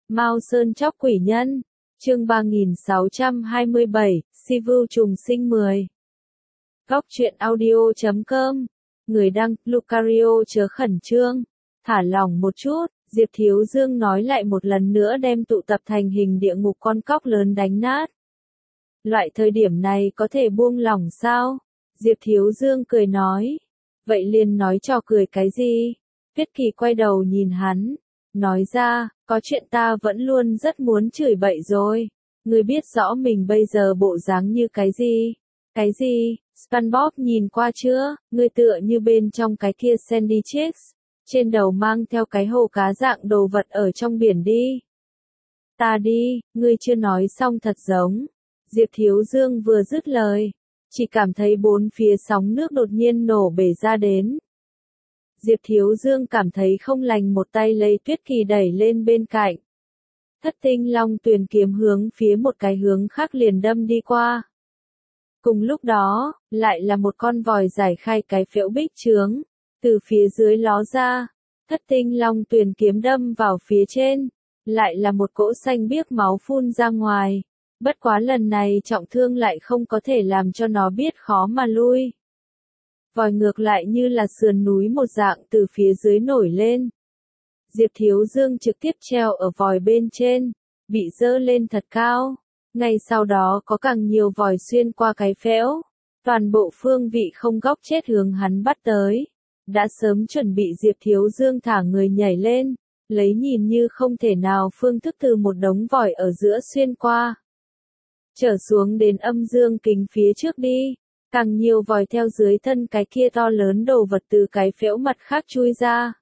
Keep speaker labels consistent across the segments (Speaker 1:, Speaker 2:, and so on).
Speaker 1: Mao Sơn Chóc Quỷ Nhân, chương 3627, Sivu trùng sinh 10. Góc truyện audio.com, người đăng, Lucario chớ khẩn trương, thả lỏng một chút, Diệp Thiếu Dương nói lại một lần nữa đem tụ tập thành hình địa ngục con cóc lớn đánh nát. Loại thời điểm này có thể buông lỏng sao? Diệp Thiếu Dương cười nói. Vậy liền nói trò cười cái gì? Tuyết Kỳ quay đầu nhìn hắn, nói ra, có chuyện ta vẫn luôn rất muốn chửi bậy rồi. Ngươi biết rõ mình bây giờ bộ dáng như cái gì? Cái gì? SpongeBob nhìn qua chưa? Ngươi tựa như bên trong cái kia Sandy Chicks, trên đầu mang theo cái hồ cá dạng đồ vật ở trong biển đi. Ta đi, ngươi chưa nói xong thật giống. Diệp Thiếu Dương vừa dứt lời, chỉ cảm thấy bốn phía sóng nước đột nhiên nổ bể ra đến. Diệp Thiếu Dương cảm thấy không lành, một tay lấy Tuyết Kỳ đẩy lên bên cạnh. Thất tinh long tuyền kiếm hướng phía một cái hướng khác liền đâm đi qua. Cùng lúc đó, lại là một con vòi giải khai cái phễu bích chướng, từ phía dưới ló ra. Thất tinh long tuyền kiếm đâm vào phía trên, lại là một cỗ xanh biếc máu phun ra ngoài. Bất quá lần này trọng thương lại không có thể làm cho nó biết khó mà lui. Vòi ngược lại như là sườn núi một dạng từ phía dưới nổi lên. Diệp Thiếu Dương trực tiếp treo ở vòi bên trên, bị dơ lên thật cao. Ngay sau đó có càng nhiều vòi xuyên qua cái phễu. Toàn bộ phương vị không góc chết hướng hắn bắt tới. Đã sớm chuẩn bị Diệp Thiếu Dương thả người nhảy lên, lấy nhìn như không thể nào phương thức từ một đống vòi ở giữa xuyên qua. Trở xuống đến âm dương kính phía trước đi. Càng nhiều vòi theo dưới thân cái kia to lớn đồ vật từ cái phễu mặt khác chui ra.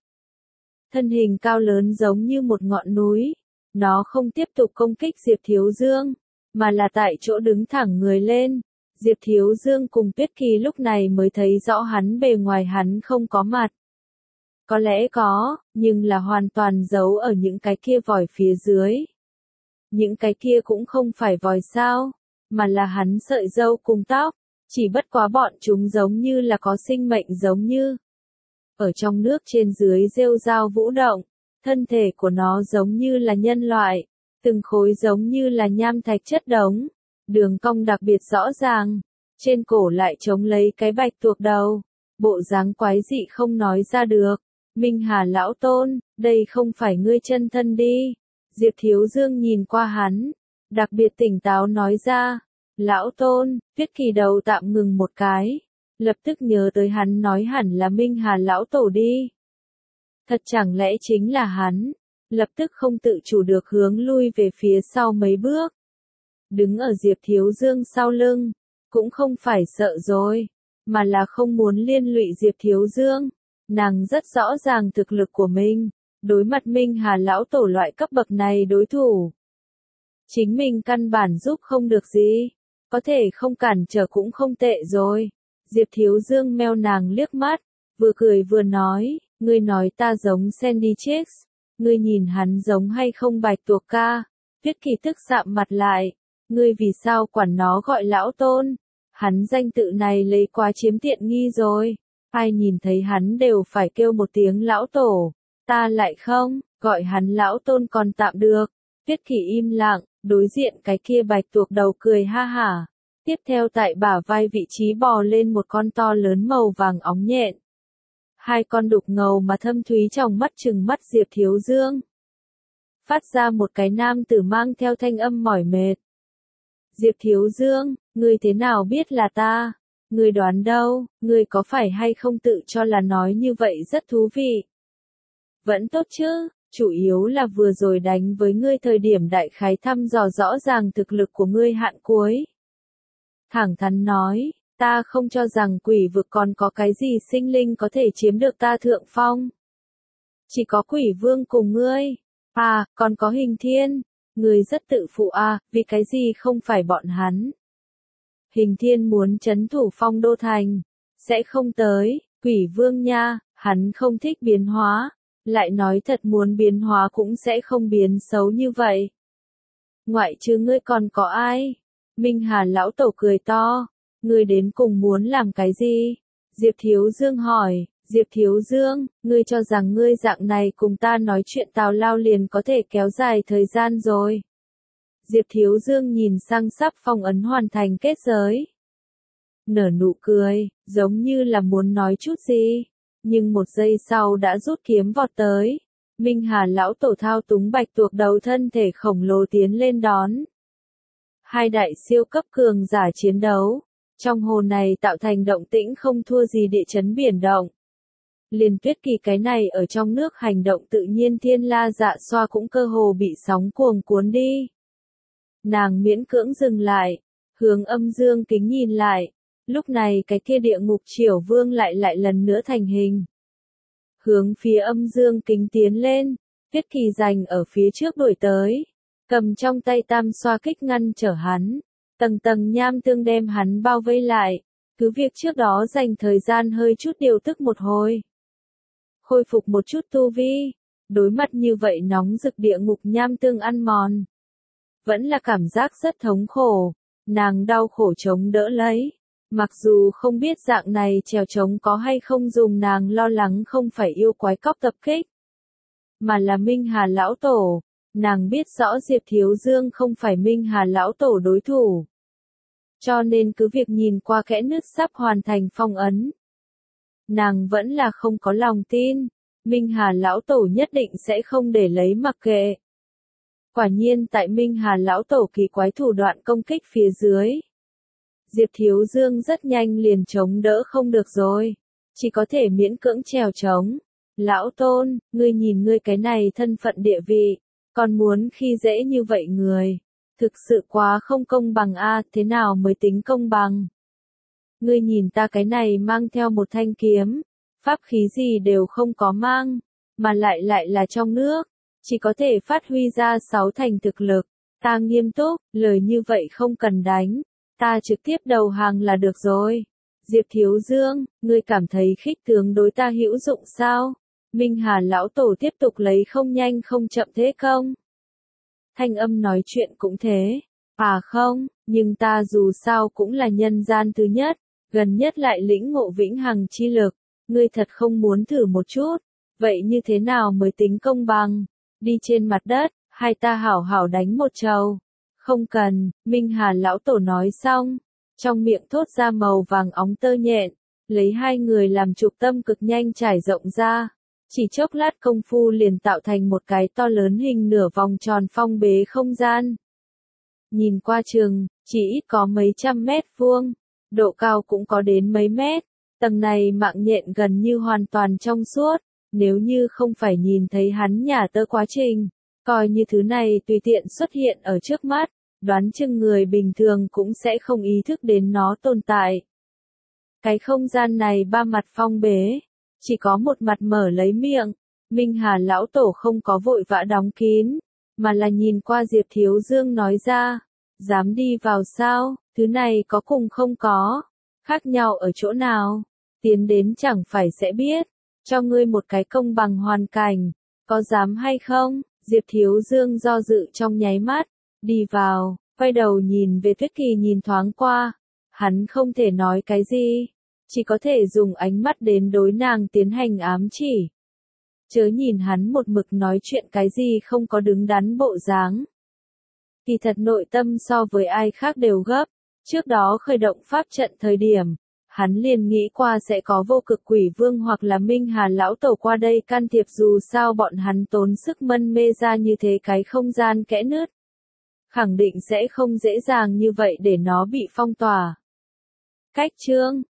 Speaker 1: Thân hình cao lớn giống như một ngọn núi. Nó không tiếp tục công kích Diệp Thiếu Dương, mà là tại chỗ đứng thẳng người lên. Diệp Thiếu Dương cùng Tuyết Kỳ lúc này mới thấy rõ hắn bề ngoài hắn không có mặt. Có lẽ có, nhưng là hoàn toàn giấu ở những cái kia vòi phía dưới. Những cái kia cũng không phải vòi sao, mà là hắn sợi râu cùng tóc. Chỉ bất quá bọn chúng giống như là có sinh mệnh giống như. Ở trong nước trên dưới rêu rao vũ động, thân thể của nó giống như là nhân loại, từng khối giống như là nham thạch chất đống, đường cong đặc biệt rõ ràng, trên cổ lại chống lấy cái bạch tuộc đầu, bộ dáng quái dị không nói ra được. Minh Hà lão tôn, đây không phải ngươi chân thân đi. Diệp Thiếu Dương nhìn qua hắn, đặc biệt tỉnh táo nói ra. Lão tôn, Tuyết Kỳ đầu tạm ngừng một cái, lập tức nhớ tới hắn nói hẳn là Minh Hà lão tổ đi. Thật chẳng lẽ chính là hắn, lập tức không tự chủ được hướng lui về phía sau mấy bước. Đứng ở Diệp Thiếu Dương sau lưng, cũng không phải sợ rồi, mà là không muốn liên lụy Diệp Thiếu Dương. Nàng rất rõ ràng thực lực của mình, đối mặt Minh Hà lão tổ loại cấp bậc này đối thủ. Chính mình căn bản giúp không được gì. Có thể không cản trở cũng không tệ rồi. Diệp Thiếu Dương meo nàng liếc mắt, vừa cười vừa nói, ngươi nói ta giống Sandy Chicks, ngươi nhìn hắn giống hay không bạch tuộc ca. Tuyết Kỳ tức sạm mặt lại, ngươi vì sao quản nó gọi lão tôn, hắn danh tự này lấy quá chiếm tiện nghi rồi, ai nhìn thấy hắn đều phải kêu một tiếng lão tổ, ta lại không, gọi hắn lão tôn còn tạm được. Tuyết Kỳ im lặng. Đối diện cái kia bạch tuộc đầu cười ha hả. Tiếp theo tại bả vai vị trí bò lên một con to lớn màu vàng óng nhện. Hai con đục ngầu mà thâm thúy trong mắt trừng mắt Diệp Thiếu Dương. Phát ra một cái nam tử mang theo thanh âm mỏi mệt. Diệp Thiếu Dương, ngươi thế nào biết là ta? Ngươi đoán đâu, ngươi có phải hay không tự cho là nói như vậy rất thú vị? Vẫn tốt chứ. Chủ yếu là vừa rồi đánh với ngươi thời điểm đại khái thăm dò rõ ràng thực lực của ngươi hạn cuối. Thẳng thắn nói, ta không cho rằng quỷ vực còn có cái gì sinh linh có thể chiếm được ta thượng phong. Chỉ có quỷ vương cùng ngươi. À, còn có Hình Thiên. Ngươi rất tự phụ à, vì cái gì không phải bọn hắn. Hình Thiên muốn trấn thủ Phong Đô Thành. Sẽ không tới, quỷ vương nha, hắn không thích biến hóa. Lại nói thật muốn biến hóa cũng sẽ không biến xấu như vậy. Ngoại trừ ngươi còn có ai? Minh Hà lão tổ cười to. Ngươi đến cùng muốn làm cái gì? Diệp Thiếu Dương hỏi. Diệp Thiếu Dương, ngươi cho rằng ngươi dạng này cùng ta nói chuyện tào lao liền có thể kéo dài thời gian rồi. Diệp Thiếu Dương nhìn sang sắp phong ấn hoàn thành kết giới. Nở nụ cười, giống như là muốn nói chút gì. Nhưng một giây sau đã rút kiếm vọt tới. Minh Hà lão tổ thao túng bạch tuộc đầu thân thể khổng lồ tiến lên đón. Hai đại siêu cấp cường giả chiến đấu. Trong hồ này tạo thành động tĩnh không thua gì địa chấn biển động. Liền Tuyết Kỳ cái này ở trong nước hành động tự nhiên thiên la dạ xoa cũng cơ hồ bị sóng cuồng cuốn đi. Nàng miễn cưỡng dừng lại, hướng Âm Dương Kính nhìn lại. Lúc này cái kia địa ngục triều vương lại lần nữa thành hình. Hướng phía Âm Dương Kính tiến lên, Tuyết Kỳ giành ở phía trước đuổi tới. Cầm trong tay tam xoa kích ngăn trở hắn. Tầng tầng nham tương đem hắn bao vây lại. Cứ việc trước đó dành thời gian hơi chút điều tức một hồi. Khôi phục một chút tu vi. Đối mặt như vậy nóng rực địa ngục nham tương ăn mòn. Vẫn là cảm giác rất thống khổ. Nàng đau khổ chống đỡ lấy. Mặc dù không biết dạng này trèo trống có hay không dùng, nàng lo lắng không phải yêu quái cóc tập kích. Mà là Minh Hà lão tổ. Nàng biết rõ Diệp Thiếu Dương không phải Minh Hà lão tổ đối thủ. Cho nên cứ việc nhìn qua kẽ nứt sắp hoàn thành phong ấn. Nàng vẫn là không có lòng tin. Minh Hà lão tổ nhất định sẽ không để lấy mặc kệ. Quả nhiên tại Minh Hà lão tổ kỳ quái thủ đoạn công kích phía dưới. Diệp Thiếu Dương rất nhanh liền chống đỡ không được rồi. Chỉ có thể miễn cưỡng trèo trống. Lão Tôn, ngươi nhìn ngươi cái này thân phận địa vị. Còn muốn khi dễ như vậy người. Thực sự quá không công bằng a, thế nào mới tính công bằng? Ngươi nhìn ta cái này mang theo một thanh kiếm. Pháp khí gì đều không có mang. Mà lại là trong nước. Chỉ có thể phát huy ra 6 thành thực lực. Ta nghiêm túc, lời như vậy không cần đánh. Ta trực tiếp đầu hàng là được rồi. Diệp Thiếu Dương, ngươi cảm thấy khích tướng đối ta hữu dụng sao? Minh Hà lão tổ tiếp tục lấy không nhanh không chậm thế không? Thanh âm nói chuyện cũng thế. À không, nhưng ta dù sao cũng là nhân gian thứ nhất, gần nhất lại lĩnh ngộ vĩnh hằng chi lực. Ngươi thật không muốn thử một chút? Vậy như thế nào mới tính công bằng? Đi trên mặt đất, hay ta hảo hảo đánh một trầu? Không cần, Minh Hà lão tổ nói xong. Trong miệng thốt ra màu vàng óng tơ nhện. Lấy hai người làm trục tâm cực nhanh trải rộng ra. Chỉ chốc lát công phu liền tạo thành một cái to lớn hình nửa vòng tròn phong bế không gian. Nhìn qua chừng, chỉ ít có mấy trăm mét vuông, độ cao cũng có đến mấy mét. Tầng này mạng nhện gần như hoàn toàn trong suốt, nếu như không phải nhìn thấy hắn nhả tơ quá trình, coi như thứ này tùy tiện xuất hiện ở trước mắt, đoán chừng người bình thường cũng sẽ không ý thức đến nó tồn tại. Cái không gian này ba mặt phong bế. Chỉ có một mặt mở lấy miệng, Minh Hà lão tổ không có vội vã đóng kín, mà là nhìn qua Diệp Thiếu Dương nói ra, dám đi vào sao, thứ này có cùng không có, khác nhau ở chỗ nào, tiến đến chẳng phải sẽ biết, cho ngươi một cái công bằng hoàn cảnh, có dám hay không, Diệp Thiếu Dương do dự trong nháy mắt, đi vào, quay đầu nhìn về Tuyết Kỳ nhìn thoáng qua, hắn không thể nói cái gì. Chỉ có thể dùng ánh mắt đến đối nàng tiến hành ám chỉ. Chớ nhìn hắn một mực nói chuyện cái gì không có đứng đắn bộ dáng. Kỳ thật nội tâm so với ai khác đều gấp. Trước đó khởi động pháp trận thời điểm, hắn liền nghĩ qua sẽ có vô cực quỷ vương hoặc là Minh Hà lão tổ qua đây can thiệp, dù sao bọn hắn tốn sức mân mê ra như thế cái không gian kẽ nứt. Khẳng định sẽ không dễ dàng như vậy để nó bị phong tỏa. Cách chương